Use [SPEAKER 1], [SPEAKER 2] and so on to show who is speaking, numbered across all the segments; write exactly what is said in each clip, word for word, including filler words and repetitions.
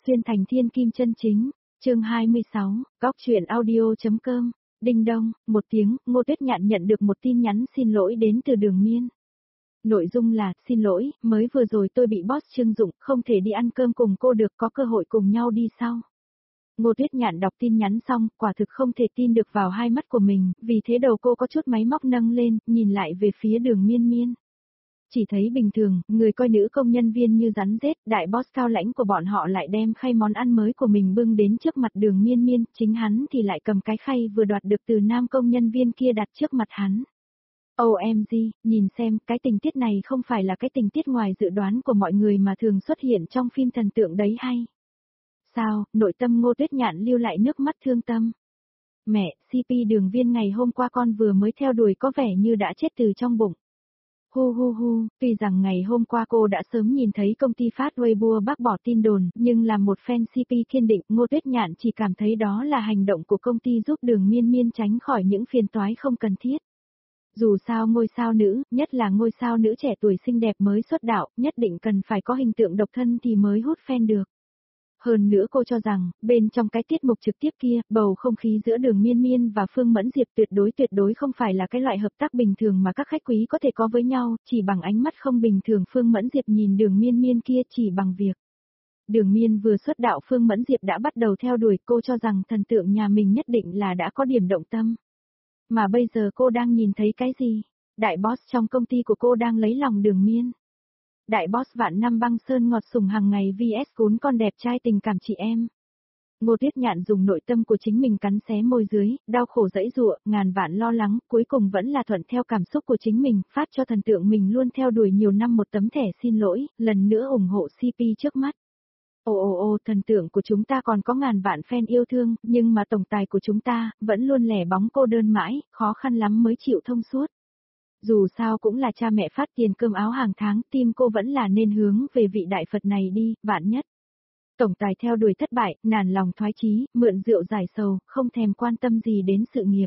[SPEAKER 1] xuyên thành thiên kim chân chính, chương hai mươi sáu, góc truyện audio.com, đinh đông, một tiếng, Ngô Tuyết Nhạn nhận được một tin nhắn xin lỗi đến từ Đường Miên. Nội dung là, xin lỗi, mới vừa rồi tôi bị boss Trương Dụng, không thể đi ăn cơm cùng cô được, có cơ hội cùng nhau đi sau. Ngô Tuyết Nhạn đọc tin nhắn xong, quả thực không thể tin được vào hai mắt của mình, vì thế đầu cô có chút máy móc nâng lên, nhìn lại về phía Đường Miên Miên. Chỉ thấy bình thường, người coi nữ công nhân viên như rắn rết, đại boss cao lãnh của bọn họ lại đem khay món ăn mới của mình bưng đến trước mặt Đường Miên Miên, chính hắn thì lại cầm cái khay vừa đoạt được từ nam công nhân viên kia đặt trước mặt hắn. ô em giê, nhìn xem, cái tình tiết này không phải là cái tình tiết ngoài dự đoán của mọi người mà thường xuất hiện trong phim thần tượng đấy hay. Sao, nội tâm Ngô Tuyết Nhạn lưu lại nước mắt thương tâm. Mẹ, xê pê Đường Viên ngày hôm qua con vừa mới theo đuổi có vẻ như đã chết từ trong bụng. Hu hu hu, tuy rằng ngày hôm qua cô đã sớm nhìn thấy công ty phát Weibo bác bỏ tin đồn, nhưng là một fan xê pê kiên định, Ngô Tuyết Nhạn chỉ cảm thấy đó là hành động của công ty giúp Đường Miên Miên tránh khỏi những phiền toái không cần thiết. Dù sao ngôi sao nữ, nhất là ngôi sao nữ trẻ tuổi xinh đẹp mới xuất đạo, nhất định cần phải có hình tượng độc thân thì mới hút fan được. Hơn nữa cô cho rằng, bên trong cái tiết mục trực tiếp kia, bầu không khí giữa Đường Miên Miên và Phương Mẫn Diệp tuyệt đối tuyệt đối không phải là cái loại hợp tác bình thường mà các khách quý có thể có với nhau, chỉ bằng ánh mắt không bình thường Phương Mẫn Diệp nhìn Đường Miên Miên kia chỉ bằng việc. Đường Miên vừa xuất đạo Phương Mẫn Diệp đã bắt đầu theo đuổi, cô cho rằng thần tượng nhà mình nhất định là đã có điểm động tâm. Mà bây giờ cô đang nhìn thấy cái gì? Đại boss trong công ty của cô đang lấy lòng Đường Miên. Đại boss vạn năm băng sơn ngọt sủng hàng ngày vs cún con đẹp trai tình cảm chị em. Ngô Tuyết Nhạn dùng nội tâm của chính mình cắn xé môi dưới, đau khổ dẫy dụa, ngàn vạn lo lắng, cuối cùng vẫn là thuận theo cảm xúc của chính mình, phát cho thần tượng mình luôn theo đuổi nhiều năm một tấm thẻ xin lỗi, lần nữa ủng hộ xê pê trước mắt. Ồ ồ ồ, thần tượng của chúng ta còn có ngàn vạn fan yêu thương, nhưng mà tổng tài của chúng ta, vẫn luôn lẻ bóng cô đơn mãi, khó khăn lắm mới chịu thông suốt. Dù sao cũng là cha mẹ phát tiền cơm áo hàng tháng, tim cô vẫn là nên hướng về vị đại Phật này đi, vạn nhất. Tổng tài theo đuổi thất bại, nản lòng thoái chí, mượn rượu giải sầu, không thèm quan tâm gì đến sự nghiệp.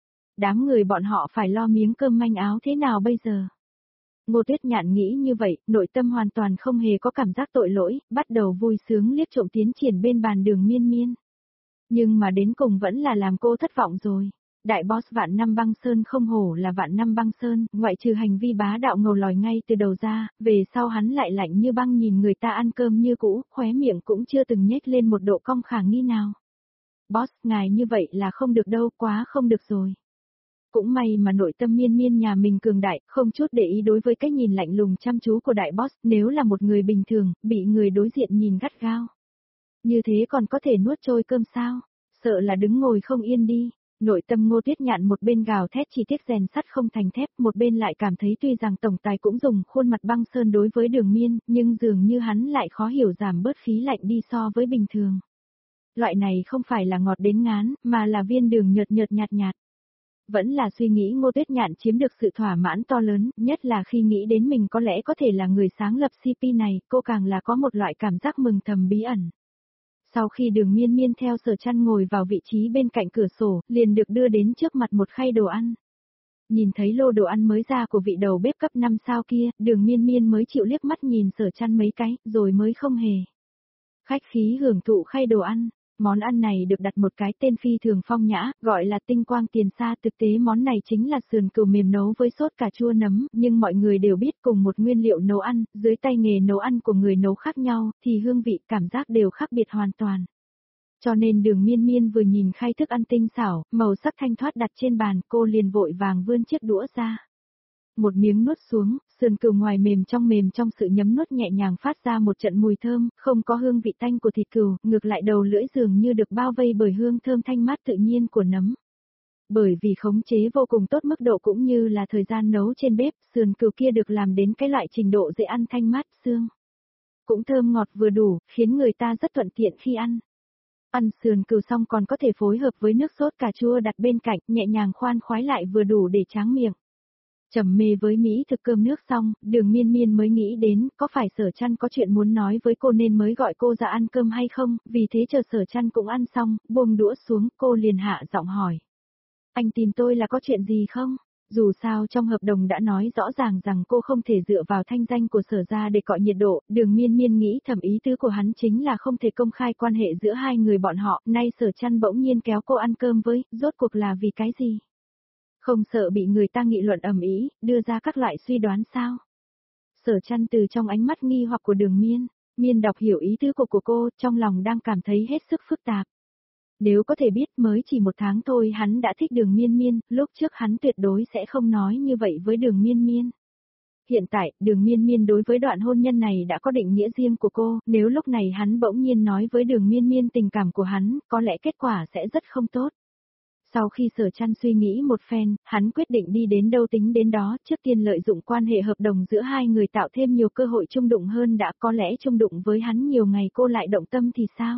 [SPEAKER 1] Đám người bọn họ phải lo miếng cơm manh áo thế nào bây giờ? Ngô Tuyết Nhạn nghĩ như vậy, nội tâm hoàn toàn không hề có cảm giác tội lỗi, bắt đầu vui sướng liếc trộm tiến triển bên bàn Đường Miên Miên. Nhưng mà đến cùng vẫn là làm cô thất vọng rồi. Đại boss vạn năm băng sơn không hổ là vạn năm băng sơn, ngoại trừ hành vi bá đạo ngầu lòi ngay từ đầu ra, về sau hắn lại lạnh như băng nhìn người ta ăn cơm như cũ, khóe miệng cũng chưa từng nhếch lên một độ cong khả nghi nào. Boss, ngài như vậy là không được đâu, quá không được rồi. Cũng may mà nội tâm Miên Miên nhà mình cường đại, không chút để ý đối với cách nhìn lạnh lùng chăm chú của đại boss, nếu là một người bình thường, bị người đối diện nhìn gắt gao. Như thế còn có thể nuốt trôi cơm sao? Sợ là đứng ngồi không yên đi. Nội tâm Ngô Tuyết Nhạn một bên gào thét chỉ tiếc rèn sắt không thành thép, một bên lại cảm thấy tuy rằng tổng tài cũng dùng khuôn mặt băng sơn đối với Đường Miên, nhưng dường như hắn lại khó hiểu giảm bớt khí lạnh đi so với bình thường. Loại này không phải là ngọt đến ngán, mà là viên đường nhợt nhợt nhạt nhạt. Vẫn là suy nghĩ Ngô Tuyết Nhạn chiếm được sự thỏa mãn to lớn, nhất là khi nghĩ đến mình có lẽ có thể là người sáng lập xê pê này, cô càng là có một loại cảm giác mừng thầm bí ẩn. Sau khi Đường Miên Miên theo Sở Chăn ngồi vào vị trí bên cạnh cửa sổ, liền được đưa đến trước mặt một khay đồ ăn. Nhìn thấy lô đồ ăn mới ra của vị đầu bếp cấp năm sao kia, Đường Miên Miên mới chịu liếc mắt nhìn Sở Chăn mấy cái, rồi mới không hề khách khí hưởng thụ khay đồ ăn. Món ăn này được đặt một cái tên phi thường phong nhã, gọi là tinh quang tiền sa, thực tế món này chính là sườn cừu mềm nấu với sốt cà chua nấm, nhưng mọi người đều biết cùng một nguyên liệu nấu ăn, dưới tay nghề nấu ăn của người nấu khác nhau, thì hương vị, cảm giác đều khác biệt hoàn toàn. Cho nên Đường Miên Miên vừa nhìn khay thức ăn tinh xảo, màu sắc thanh thoát đặt trên bàn, cô liền vội vàng vươn chiếc đũa ra. Một miếng nuốt xuống, sườn cừu ngoài mềm trong mềm trong sự nhấm nuốt nhẹ nhàng phát ra một trận mùi thơm, không có hương vị tanh của thịt cừu, ngược lại đầu lưỡi dường như được bao vây bởi hương thơm thanh mát tự nhiên của nấm. Bởi vì khống chế vô cùng tốt mức độ cũng như là thời gian nấu trên bếp, sườn cừu kia được làm đến cái loại trình độ dễ ăn thanh mát xương. Cũng thơm ngọt vừa đủ, khiến người ta rất thuận tiện khi ăn. Ăn sườn cừu xong còn có thể phối hợp với nước sốt cà chua đặt bên cạnh, nhẹ nhàng khoan khoái lại vừa đủ để tráng miệng. Trầm mê với mỹ thực cơm nước xong, Đường Miên Miên mới nghĩ đến, có phải Sở Chăn có chuyện muốn nói với cô nên mới gọi cô ra ăn cơm hay không, vì thế chờ Sở Chăn cũng ăn xong, buông đũa xuống, cô liền hạ giọng hỏi. Anh tìm tôi là có chuyện gì không? Dù sao trong hợp đồng đã nói rõ ràng rằng cô không thể dựa vào thanh danh của Sở gia để cọ nhiệt độ, Đường Miên Miên nghĩ thầm ý tứ của hắn chính là không thể công khai quan hệ giữa hai người bọn họ, nay Sở Chăn bỗng nhiên kéo cô ăn cơm với, rốt cuộc là vì cái gì? Không sợ bị người ta nghị luận ầm ĩ, đưa ra các loại suy đoán sao? Sở Chăn từ trong ánh mắt nghi hoặc của Đường Miên, Miên đọc hiểu ý tứ của, của cô, trong lòng đang cảm thấy hết sức phức tạp. Nếu có thể biết mới chỉ một tháng thôi hắn đã thích Đường Miên Miên, lúc trước hắn tuyệt đối sẽ không nói như vậy với Đường Miên Miên. Hiện tại, Đường Miên Miên đối với đoạn hôn nhân này đã có định nghĩa riêng của cô, nếu lúc này hắn bỗng nhiên nói với Đường Miên Miên tình cảm của hắn, có lẽ kết quả sẽ rất không tốt. Sau khi Sở Chăn suy nghĩ một phen, hắn quyết định đi đến đâu tính đến đó, trước tiên lợi dụng quan hệ hợp đồng giữa hai người tạo thêm nhiều cơ hội chung đụng hơn đã, có lẽ chung đụng với hắn nhiều ngày cô lại động tâm thì sao?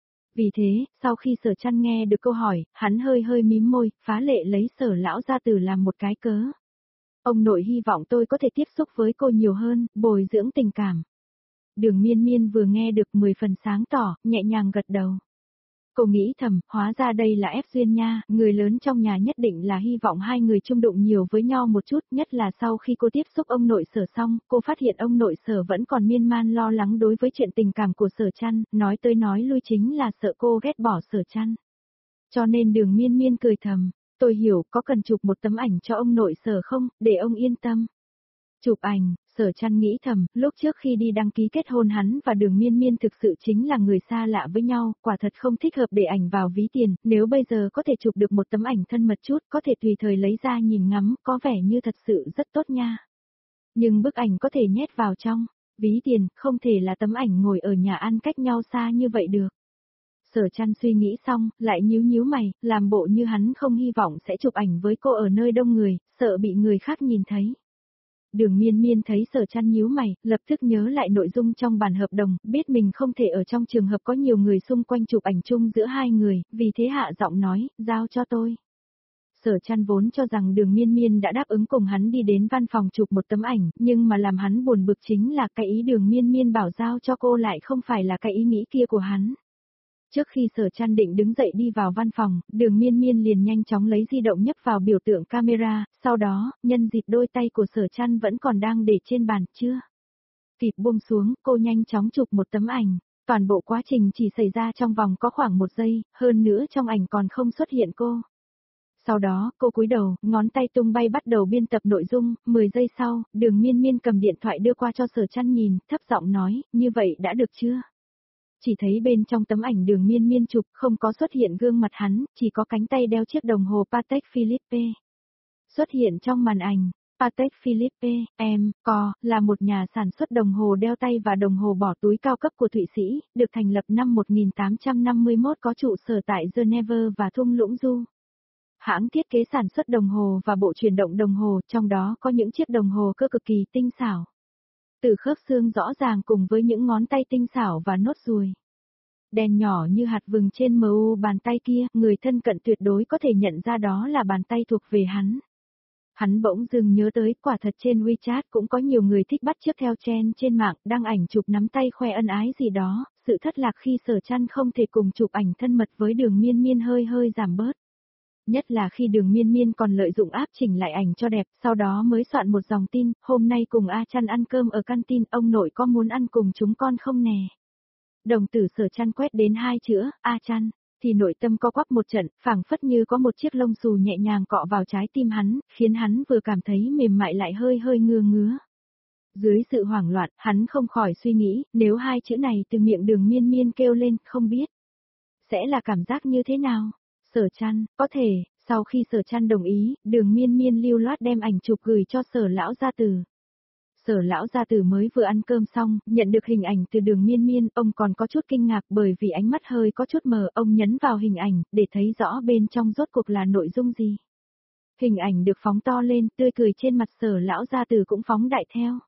[SPEAKER 1] Vì thế, sau khi Sở Chăn nghe được câu hỏi, hắn hơi hơi mím môi, phá lệ lấy Sở lão gia tử làm một cái cớ. Ông nội hy vọng tôi có thể tiếp xúc với cô nhiều hơn, bồi dưỡng tình cảm. Đường Miên Miên vừa nghe được mười phần sáng tỏ, nhẹ nhàng gật đầu. Cô nghĩ thầm, hóa ra đây là ép duyên nha, người lớn trong nhà nhất định là hy vọng hai người chung đụng nhiều với nhau một chút, nhất là sau khi cô tiếp xúc ông nội Sở xong, cô phát hiện ông nội Sở vẫn còn miên man lo lắng đối với chuyện tình cảm của Sở Chăn, nói tới nói lui chính là sợ cô ghét bỏ Sở Chăn. Cho nên Đường Miên Miên cười thầm, tôi hiểu, có cần chụp một tấm ảnh cho ông nội Sở không, để ông yên tâm. Chụp ảnh, Sở Chăn nghĩ thầm, lúc trước khi đi đăng ký kết hôn hắn và Đường Miên Miên thực sự chính là người xa lạ với nhau, quả thật không thích hợp để ảnh vào ví tiền, nếu bây giờ có thể chụp được một tấm ảnh thân mật chút, có thể tùy thời lấy ra nhìn ngắm, có vẻ như thật sự rất tốt nha. Nhưng bức ảnh có thể nhét vào trong ví tiền, không thể là tấm ảnh ngồi ở nhà ăn cách nhau xa như vậy được. Sở Chăn suy nghĩ xong, lại nhíu nhíu mày, làm bộ như hắn không hy vọng sẽ chụp ảnh với cô ở nơi đông người, sợ bị người khác nhìn thấy. Đường Miên Miên thấy Sở Chăn nhíu mày, lập tức nhớ lại nội dung trong bản hợp đồng, biết mình không thể ở trong trường hợp có nhiều người xung quanh chụp ảnh chung giữa hai người, vì thế hạ giọng nói, giao cho tôi. Sở Chăn vốn cho rằng Đường Miên Miên đã đáp ứng cùng hắn đi đến văn phòng chụp một tấm ảnh, nhưng mà làm hắn buồn bực chính là cái ý Đường Miên Miên bảo giao cho cô lại không phải là cái ý nghĩ kia của hắn. Trước khi Sở Chăn định đứng dậy đi vào văn phòng, Đường Miên Miên liền nhanh chóng lấy di động nhấp vào biểu tượng camera, sau đó, nhân dịp đôi tay của Sở Chăn vẫn còn đang để trên bàn, chưa kịp buông xuống, cô nhanh chóng chụp một tấm ảnh. Toàn bộ quá trình chỉ xảy ra trong vòng có khoảng một giây, hơn nữa trong ảnh còn không xuất hiện cô. Sau đó, cô cúi đầu, ngón tay tung bay bắt đầu biên tập nội dung, mười giây sau, Đường Miên Miên cầm điện thoại đưa qua cho Sở Chăn nhìn, thấp giọng nói, như vậy đã được chưa? Chỉ thấy bên trong tấm ảnh Đường Miên Miên chụp không có xuất hiện gương mặt hắn, chỉ có cánh tay đeo chiếc đồng hồ Patek Philippe. Xuất hiện trong màn ảnh, Patek Philippe, em, co, là một nhà sản xuất đồng hồ đeo tay và đồng hồ bỏ túi cao cấp của Thụy Sĩ, được thành lập năm một nghìn tám trăm năm mươi mốt có trụ sở tại Geneva và thung lũng Du. Hãng thiết kế sản xuất đồng hồ và bộ chuyển động đồng hồ, trong đó có những chiếc đồng hồ cơ cực kỳ tinh xảo. Từ khớp xương rõ ràng cùng với những ngón tay tinh xảo và nốt ruồi đèn nhỏ như hạt vừng trên mu bàn tay kia, người thân cận tuyệt đối có thể nhận ra đó là bàn tay thuộc về hắn. Hắn bỗng dưng nhớ tới, quả thật trên WeChat cũng có nhiều người thích bắt chước theo trend trên mạng, đăng ảnh chụp nắm tay khoe ân ái gì đó, sự thất lạc khi Sở Chăn không thể cùng chụp ảnh thân mật với Đường Miên Miên hơi hơi giảm bớt. Nhất là khi Đường Miên Miên còn lợi dụng áp chỉnh lại ảnh cho đẹp, sau đó mới soạn một dòng tin, hôm nay cùng A Chăn ăn cơm ở căn tin, ông nội có muốn ăn cùng chúng con không nè? Đồng tử Sở Chăn quét đến hai chữ, A Chăn, thì nội tâm co quắp một trận, phảng phất như có một chiếc lông xù nhẹ nhàng cọ vào trái tim hắn, khiến hắn vừa cảm thấy mềm mại lại hơi hơi ngứa ngứa. Dưới sự hoảng loạn, hắn không khỏi suy nghĩ, nếu hai chữ này từ miệng Đường Miên Miên kêu lên, không biết sẽ là cảm giác như thế nào? Sở Chăn, có thể, sau khi Sở Chăn đồng ý, Đường Miên Miên lưu loát đem ảnh chụp gửi cho Sở lão gia tử. Sở lão gia tử mới vừa ăn cơm xong, nhận được hình ảnh từ Đường Miên Miên, ông còn có chút kinh ngạc bởi vì ánh mắt hơi có chút mờ, ông nhấn vào hình ảnh, để thấy rõ bên trong rốt cuộc là nội dung gì. Hình ảnh được phóng to lên, tươi cười trên mặt Sở lão gia tử cũng phóng đại theo.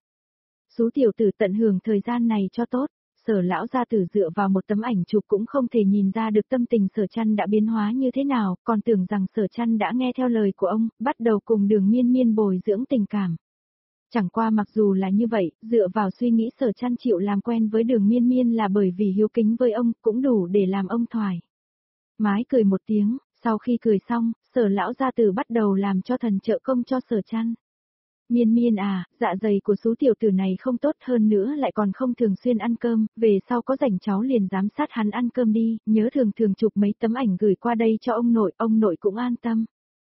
[SPEAKER 1] Sú tiểu tử tận hưởng thời gian này cho tốt. Sở lão gia tử dựa vào một tấm ảnh chụp cũng không thể nhìn ra được tâm tình Sở Chăn đã biến hóa như thế nào, còn tưởng rằng Sở Chăn đã nghe theo lời của ông, bắt đầu cùng Đường Miên Miên bồi dưỡng tình cảm. Chẳng qua mặc dù là như vậy, dựa vào suy nghĩ Sở Chăn chịu làm quen với Đường Miên Miên là bởi vì hiếu kính với ông, cũng đủ để làm ông thoải mái cười một tiếng, Sau khi cười xong, Sở lão gia tử bắt đầu làm cho thần trợ công cho Sở Trăn. Miên miên à, dạ dày của số tiểu tử này không tốt, hơn nữa lại còn không thường xuyên ăn cơm, về sau có rảnh cháu liền giám sát hắn ăn cơm đi, nhớ thường thường chụp mấy tấm ảnh gửi qua đây cho ông nội, ông nội cũng an tâm.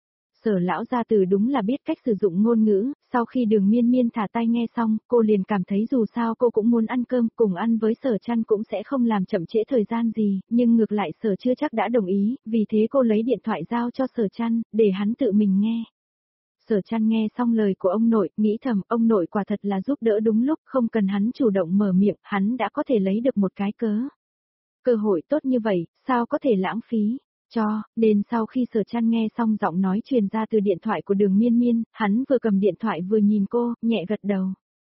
[SPEAKER 1] Sở lão gia tử đúng là biết cách sử dụng ngôn ngữ, sau khi Đường Miên Miên thả tay nghe xong, cô liền cảm thấy dù sao cô cũng muốn ăn cơm, cùng ăn với Sở Trăn cũng sẽ không làm chậm trễ thời gian gì, nhưng ngược lại Sở chưa chắc đã đồng ý, vì thế cô lấy điện thoại giao cho Sở Trăn, để hắn tự mình nghe. Sở Trăn nghe xong lời của ông nội, nghĩ thầm, ông nội quả thật là giúp đỡ đúng lúc, không cần hắn chủ động mở miệng, hắn đã có thể lấy được một cái cớ. Cơ hội tốt như vậy, sao có thể lãng phí? Cho, nên sau khi Sở Trăn nghe xong giọng nói truyền ra từ điện thoại của Đường Miên Miên, hắn vừa cầm điện thoại vừa nhìn cô, nhẹ gật đầu.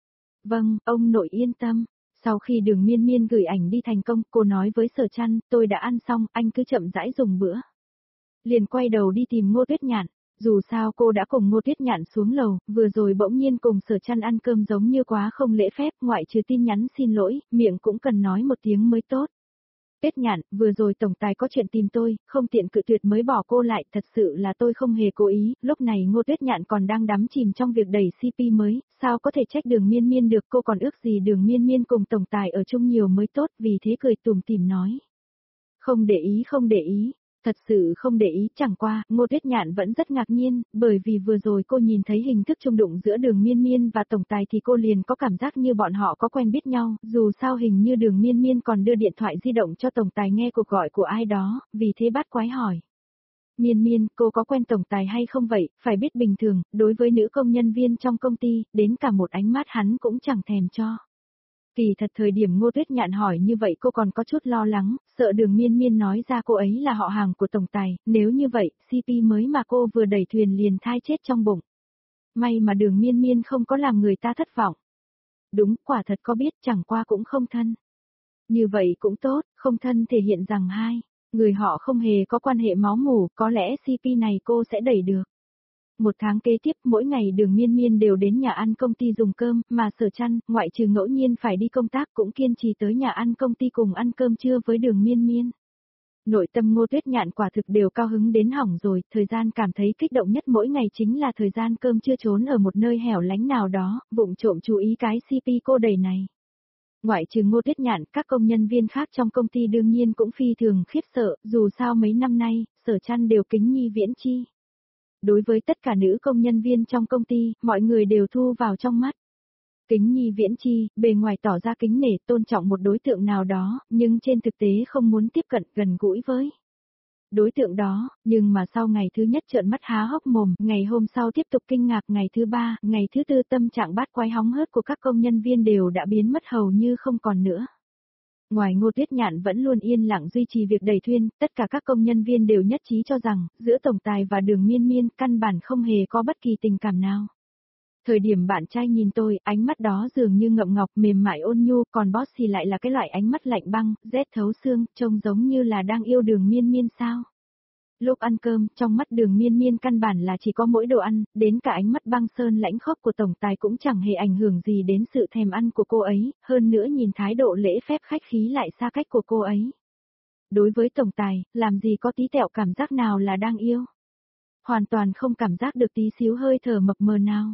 [SPEAKER 1] Vâng, ông nội yên tâm. Sau khi Đường Miên Miên gửi ảnh đi thành công, cô nói với Sở Trăn, tôi đã ăn xong, anh cứ chậm rãi dùng bữa. Liền quay đầu đi tìm Ngô Tuyết Nhạn. Dù sao cô đã cùng Ngô Tuyết Nhạn xuống lầu, vừa rồi bỗng nhiên cùng Sở Trăn ăn cơm giống như quá không lễ phép, ngoại trừ tin nhắn xin lỗi, miệng cũng cần nói một tiếng mới tốt. Tuyết Nhạn, vừa rồi tổng tài có chuyện tìm tôi, không tiện cự tuyệt mới bỏ cô lại, thật sự là tôi không hề cố ý, lúc này Ngô Tuyết Nhạn còn đang đắm chìm trong việc đẩy xê pê mới, sao có thể trách Đường Miên Miên được, cô còn ước gì Đường Miên Miên cùng tổng tài ở chung nhiều mới tốt, vì thế cười tủm tỉm nói. Không để ý không để ý. Thật sự không để ý, chẳng qua, Ngô Tuyết Nhạn vẫn rất ngạc nhiên, bởi vì vừa rồi cô nhìn thấy hình thức chung đụng giữa Đường Miên Miên và tổng tài thì cô liền có cảm giác như bọn họ có quen biết nhau, dù sao hình như Đường Miên Miên còn đưa điện thoại di động cho tổng tài nghe cuộc gọi của ai đó, vì thế bắt quái hỏi. Miên Miên, cô có quen tổng tài hay không vậy, phải biết bình thường, đối với nữ công nhân viên trong công ty, đến cả một ánh mắt hắn cũng chẳng thèm cho. Kỳ thật thời điểm Ngô Tuyết Nhạn hỏi như vậy cô còn có chút lo lắng, sợ Đường Miên Miên nói ra cô ấy là họ hàng của tổng tài, nếu như vậy, xê pê mới mà cô vừa đẩy thuyền liền thai chết trong bụng. May mà Đường Miên Miên không có làm người ta thất vọng. Đúng, quả thật có biết, chẳng qua cũng không thân. Như vậy cũng tốt, không thân thể hiện rằng hai người họ không hề có quan hệ máu mủ, có lẽ xê pê này cô sẽ đẩy được. Một tháng kế tiếp, mỗi ngày Đường Miên Miên đều đến nhà ăn công ty dùng cơm, mà Sở Trăn, ngoại trừ ngẫu nhiên phải đi công tác cũng kiên trì tới nhà ăn công ty cùng ăn cơm trưa với Đường Miên Miên. Nội tâm Ngô Tuyết Nhạn quả thực đều cao hứng đến hỏng rồi, thời gian cảm thấy kích động nhất mỗi ngày chính là thời gian cơm trưa trốn ở một nơi hẻo lánh nào đó, vụng trộm chú ý cái xê pê cô đầy này. Ngoại trừ Ngô Tuyết Nhạn, các công nhân viên khác trong công ty đương nhiên cũng phi thường khiếp sợ, dù sao mấy năm nay, Sở Trăn đều kính nhi viễn chi. Đối với tất cả nữ công nhân viên trong công ty, mọi người đều thu vào trong mắt. Kính nhi viễn chi, bề ngoài tỏ ra kính nể tôn trọng một đối tượng nào đó, nhưng trên thực tế không muốn tiếp cận gần gũi với đối tượng đó, nhưng mà sau ngày thứ nhất trợn mắt há hốc mồm, ngày hôm sau tiếp tục kinh ngạc, ngày thứ ba, ngày thứ tư tâm trạng bát quái hóng hớt của các công nhân viên đều đã biến mất hầu như không còn nữa. Ngoài Ngô Tuyết Nhạn vẫn luôn yên lặng duy trì việc đẩy thuyền, tất cả các công nhân viên đều nhất trí cho rằng, giữa tổng tài và Đường Miên Miên căn bản không hề có bất kỳ tình cảm nào. Thời điểm bạn trai nhìn tôi, ánh mắt đó dường như ngậm ngọc mềm mại ôn nhu, còn boss thì lại là cái loại ánh mắt lạnh băng, rét thấu xương, trông giống như là đang yêu Đường Miên Miên sao. Lúc ăn cơm, trong mắt Đường Miên Miên căn bản là chỉ có mỗi đồ ăn, đến cả ánh mắt băng sơn lãnh khốc của tổng tài cũng chẳng hề ảnh hưởng gì đến sự thèm ăn của cô ấy, hơn nữa nhìn thái độ lễ phép khách khí lại xa cách của cô ấy. Đối với tổng tài, làm gì có tí tẹo cảm giác nào là đang yêu. Hoàn toàn không cảm giác được tí xíu hơi thở mập mờ nào.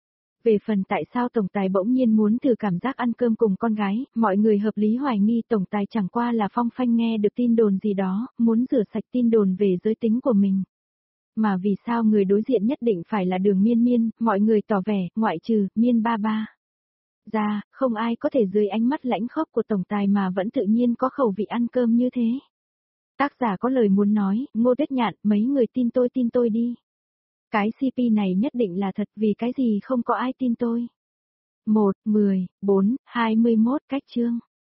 [SPEAKER 1] Về phần tại sao tổng tài bỗng nhiên muốn thử cảm giác ăn cơm cùng con gái, mọi người hợp lý hoài nghi tổng tài chẳng qua là phong phanh nghe được tin đồn gì đó, muốn rửa sạch tin đồn về giới tính của mình. Mà vì sao người đối diện nhất định phải là Đường Miên Miên, mọi người tỏ vẻ, ngoại trừ, Miên ba ba. Ra, không ai có thể dưới ánh mắt lãnh khốc của tổng tài mà vẫn tự nhiên có khẩu vị ăn cơm như thế. Tác giả có lời muốn nói, Ngô Tuyết Nhạn, mấy người tin tôi tin tôi đi. Cái xê pê này nhất định là thật, vì cái gì không có ai tin tôi. một, mười, bốn, hai mươi mốt cách chương.